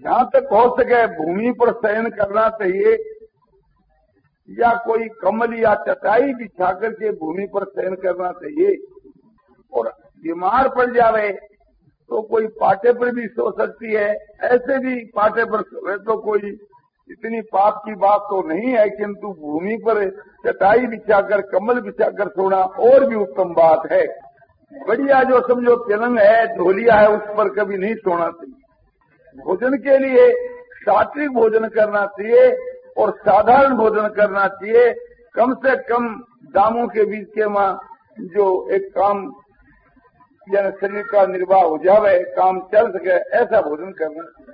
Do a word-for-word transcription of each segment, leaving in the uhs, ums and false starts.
जहां तक हो सके भूमि पर शयन करना चाहिए, या कोई कम्बल या चटाई बिछा करके भूमि पर शयन करना चाहिए। और बीमार पड़ जावे तो कोई पाटे पर भी सो सकती है, ऐसे भी पाटे पर सोए तो कोई इतनी पाप की बात तो नहीं है, किंतु भूमि पर चटाई बिछाकर कम्बल बिछाकर सोना और भी उत्तम बात है। बढ़िया जो समझो पलंग है, ढोलिया है, उस पर कभी नहीं सोना चाहिए। भोजन के लिए सात्विक भोजन करना चाहिए और साधारण भोजन करना चाहिए। कम से कम दामों के बीच के मां जो एक काम यानी शरीर का निर्वाह हो जावे, काम चल सके, ऐसा भोजन करना चाहिए।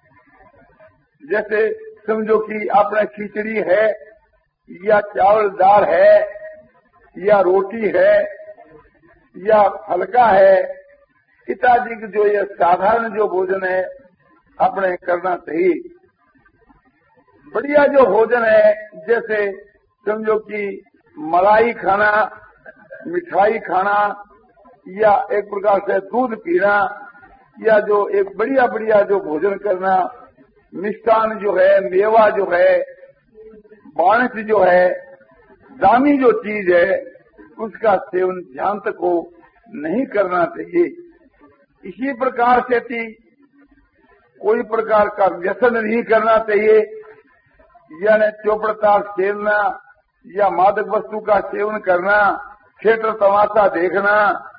जैसे समझो कि आपने खिचड़ी है या चावल दाल है या रोटी है या हल्का है इत्यादि की जो ये साधारण जो भोजन है अपने करना चाहिए। बढ़िया जो भोजन है जैसे समझो कि मलाई खाना, मिठाई खाना या एक प्रकार से दूध पीना, या जो एक बढ़िया बढ़िया जो भोजन करना, मिष्टान जो है, मेवा जो है, बाणस जो है, दामी जो चीज है, उसका सेवन ध्यान तक को नहीं करना चाहिए। इसी प्रकार से थी कोई प्रकार का व्यसन नहीं करना चाहिए, यानी चौपड़ता खेलना या मादक वस्तु का सेवन करना, थिएटर तमाशा देखना,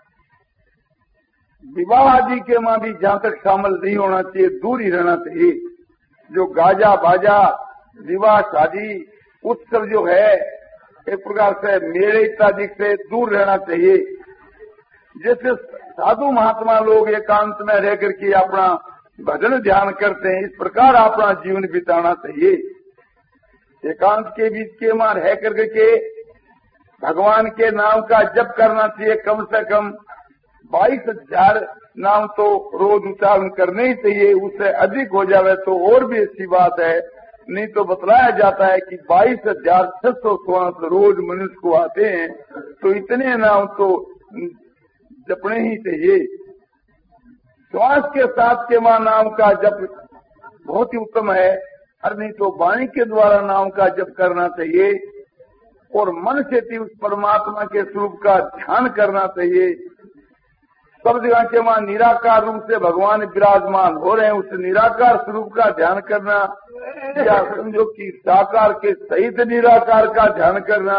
विवाह आदि के मां भी जहां तक शामिल नहीं होना चाहिए, दूर ही रहना चाहिए। जो गाजा बाजा, विवाह शादी, उत्सव जो है, एक प्रकार से मेले इत्यादि से दूर रहना चाहिए। जैसे साधु महात्मा लोग एकांत में रह करके अपना भजन ध्यान करते हैं, इस प्रकार अपना जीवन बिताना चाहिए। एकांत के बीच के मां रह करके भगवान के नाम का जप करना चाहिए। कम से कम बाईस हजार नाम तो रोज उच्चारण करने ही चाहिए। उससे अधिक हो जावे तो और भी अच्छी बात है, नहीं तो बतलाया जाता है कि बाईस हजार छह सौ श्वास रोज मनुष्य को आते हैं, तो इतने नाम तो जपने ही चाहिए। श्वास के साथ के मां नाम का जप बहुत ही उत्तम है, और नहीं तो वाणी के द्वारा नाम का जप करना चाहिए और मन से उस परमात्मा के स्वरूप का ध्यान करना चाहिए। सब जगह के वहां निराकार रूप से भगवान विराजमान हो रहे हैं, उस निराकार स्वरूप का ध्यान करना, या समझो कि साकार के सहित निराकार का ध्यान करना,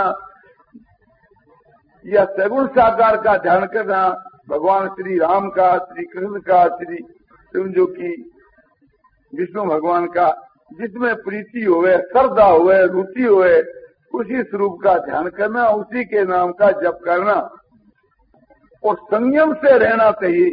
या सगुण साकार का ध्यान करना, भगवान श्री राम का, श्री कृष्ण का, श्री समझो कि विष्णु भगवान का, जिसमें प्रीति होवे, श्रद्धा होवे, रुचि होवे, उसी स्वरूप का ध्यान करना, उसी के नाम का जप करना और संयम से रहना चाहिए।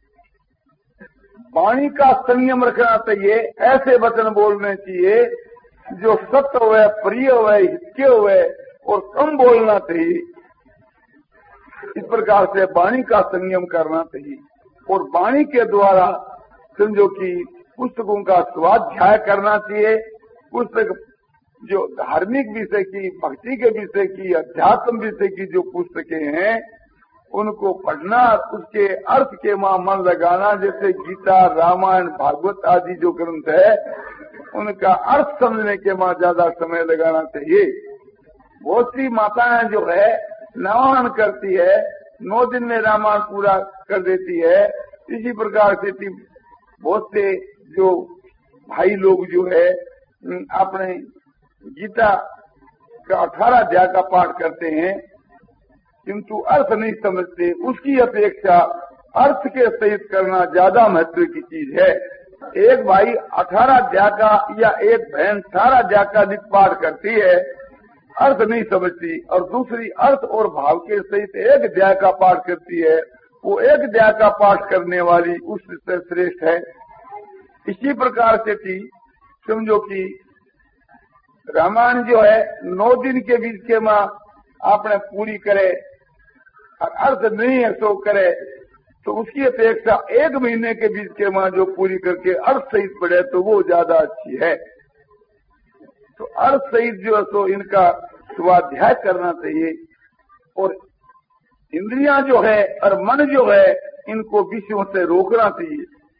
वाणी का संयम रखना चाहिए, ऐसे वचन बोलने चाहिए जो सत्य हुए, प्रिय हुए, हितके हुए और कम बोलना चाहिए। इस प्रकार से वाणी का संयम करना चाहिए और वाणी के द्वारा समझो कि पुस्तकों का स्वाध्याय करना चाहिए। पुस्तक जो धार्मिक विषय की, भक्ति के विषय की, अध्यात्म विषय की जो पुस्तकें हैं उनको पढ़ना, उसके अर्थ के मां मन लगाना। जैसे गीता, रामायण, भागवत आदि जो ग्रंथ है उनका अर्थ समझने के मां ज्यादा समय लगाना चाहिए। बहुत सी माताएं जो है नवान करती है, नौ दिन में रामायण पूरा कर देती है। इसी प्रकार से बहुत से जो भाई लोग जो है अपने गीता का अठारह अध्याय का पाठ करते हैं, किंतु अर्थ नहीं समझते। उसकी अपेक्षा अर्थ के सहित करना ज्यादा महत्व की चीज है। एक भाई अठारह अध्याय का या एक बहन अठारह अध्याय का नित्य पाठ करती है, अर्थ नहीं समझती, और दूसरी अर्थ और भाव के सहित एक अध्याय का पाठ करती है, वो एक अध्याय का पाठ करने वाली उससे श्रेष्ठ है। इसी प्रकार से थी समझो कि रामायण जो है नौ दिन के बीच के मां आपने पूरी करे और अर्थ नहीं है सो करे, तो उसकी अपेक्षा एक महीने के बीच के मां जो पूरी करके अर्थ सहित पढ़े तो वो ज्यादा अच्छी है। तो अर्थ सहित जो है सो इनका स्वाध्याय करना चाहिए और इंद्रियां जो है और मन जो है इनको विषयों से रोकना चाहिए।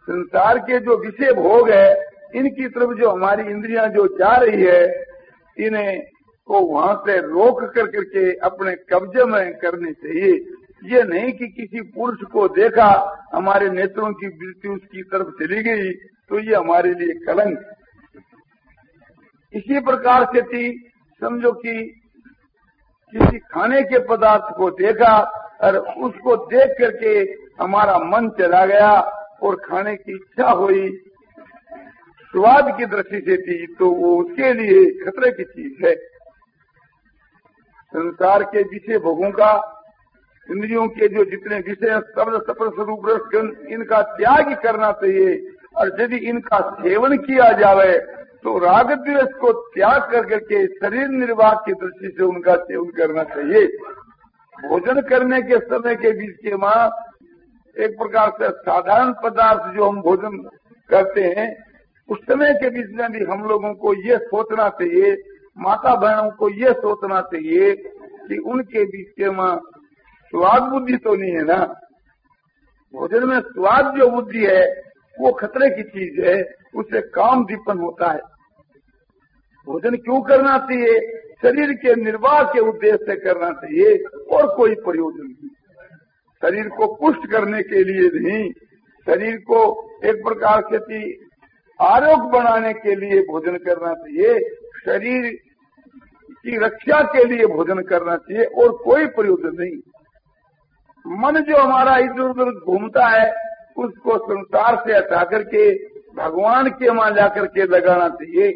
संसार के जो विषय भोग है, इनकी तरफ जो हमारी इंद्रियां जो जा रही है, इन्हें को वहां से रोक कर करके अपने कब्जे में करनी चाहिए। ये नहीं कि किसी पुरुष को देखा, हमारे नेत्रों की वृत्ति उसकी तरफ चली गई, तो ये हमारे लिए कलंक। इसी प्रकार से थी, समझो कि किसी खाने के पदार्थ को देखा और उसको देख करके हमारा मन चला गया और खाने की इच्छा हुई, स्वाद की दृष्टि से थी, तो वो उसके लिए खतरे की चीज है। संसार के विषय भोगों का, इंद्रियों के जो जितने विषय शब्द स्पर्श रूप रस इनका त्याग करना चाहिए। और यदि इनका सेवन किया जाए तो राग द्वेष को त्याग कर करके शरीर निर्वाह की दृष्टि से उनका सेवन करना चाहिए। भोजन करने के समय के बीच के मां एक प्रकार से साधारण पदार्थ जो हम भोजन करते हैं, उस समय के बीच में भी हम लोगों को ये सोचना चाहिए, माता बहनों को ये सोचना चाहिए कि उनके बीच के मां स्वाद बुद्धि तो नहीं है ना। भोजन में स्वाद जो बुद्धि है वो खतरे की चीज है, उससे काम दीपन होता है। भोजन क्यों करना चाहिए? शरीर के निर्वाह के उद्देश्य से करना चाहिए और कोई प्रयोजन नहीं। शरीर को पुष्ट करने के लिए नहीं, शरीर को एक प्रकार से आरोग्य बनाने के लिए भोजन करना चाहिए, शरीर की रक्षा के लिए भोजन करना चाहिए और कोई प्रयोजन नहीं। मन जो हमारा इधर उधर घूमता है उसको संसार से हटा करके भगवान के वहां जाकर के लगाना चाहिए,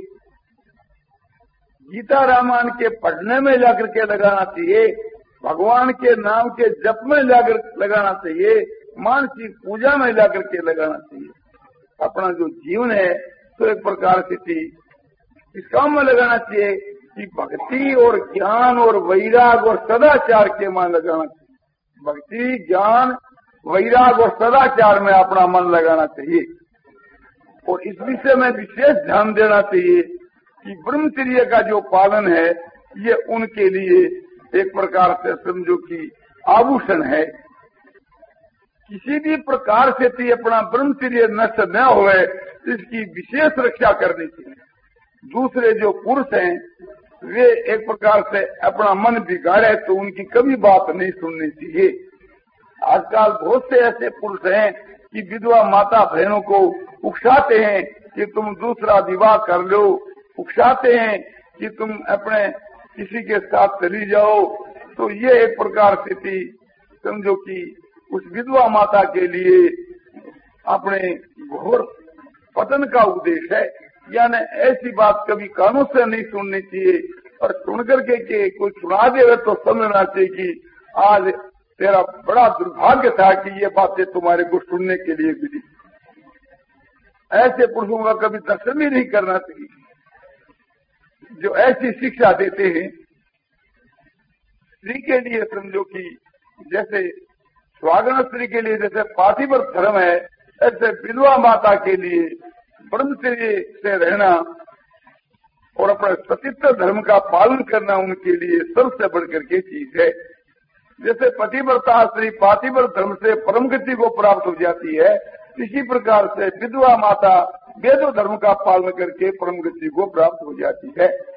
गीता रामायण के पढ़ने में जाकर के लगाना चाहिए, भगवान के नाम के जप में जाकर लगाना चाहिए, मानसिक पूजा में जाकर के लगाना चाहिए। अपना जो जीवन है तो एक प्रकार से थी इस काम में लगाना चाहिए कि भक्ति और ज्ञान और वैराग और सदाचार के मन लगाना चाहिए। भक्ति, ज्ञान, वैराग और सदाचार में अपना मन लगाना चाहिए और इस विषय में विशेष ध्यान देना चाहिए कि ब्रह्मचर्य का जो पालन है ये उनके लिए एक प्रकार से समझो कि आभूषण है। किसी भी प्रकार से थी अपना ब्रह्मचर्य नष्ट न होए, इसकी विशेष रक्षा करनी चाहिए। दूसरे जो पुरुष हैं वे एक प्रकार से अपना मन बिगाड़े तो उनकी कभी बात नहीं सुननी चाहिए। आजकल बहुत से ऐसे पुरुष हैं कि विधवा माता बहनों को उकसाते हैं कि तुम दूसरा विवाह कर लो, उकसाते हैं कि तुम अपने किसी के साथ चली जाओ। तो ये एक प्रकार से थी समझो कि उस विधवा माता के लिए अपने घोर पतन का उपदेश है। यानी ऐसी बात कभी कानों से नहीं सुननी चाहिए और सुन करके के कोई सुना दे तो समझना चाहिए कि आज तेरा बड़ा दुर्भाग्य था कि ये बातें तुम्हारे को सुनने के लिए मिली। ऐसे पुरुषों का कभी दर्शन भी नहीं करना चाहिए जो ऐसी शिक्षा देते हैं। स्त्री के लिए समझो कि जैसे स्वागण स्त्री के लिए जैसे पातिव्रत धर्म है, ऐसे विधवा माता के लिए ब्रह्मचर्य से रहना और अपने सतीत्व धर्म का पालन करना उनके लिए सबसे बढ़कर के चीज है। जैसे पतिव्रता स्त्री पातिव्रत धर्म से परम गति को प्राप्त हो जाती है, इसी प्रकार से विधवा माता वेदो धर्म का पालन करके परम गति को प्राप्त हो जाती है।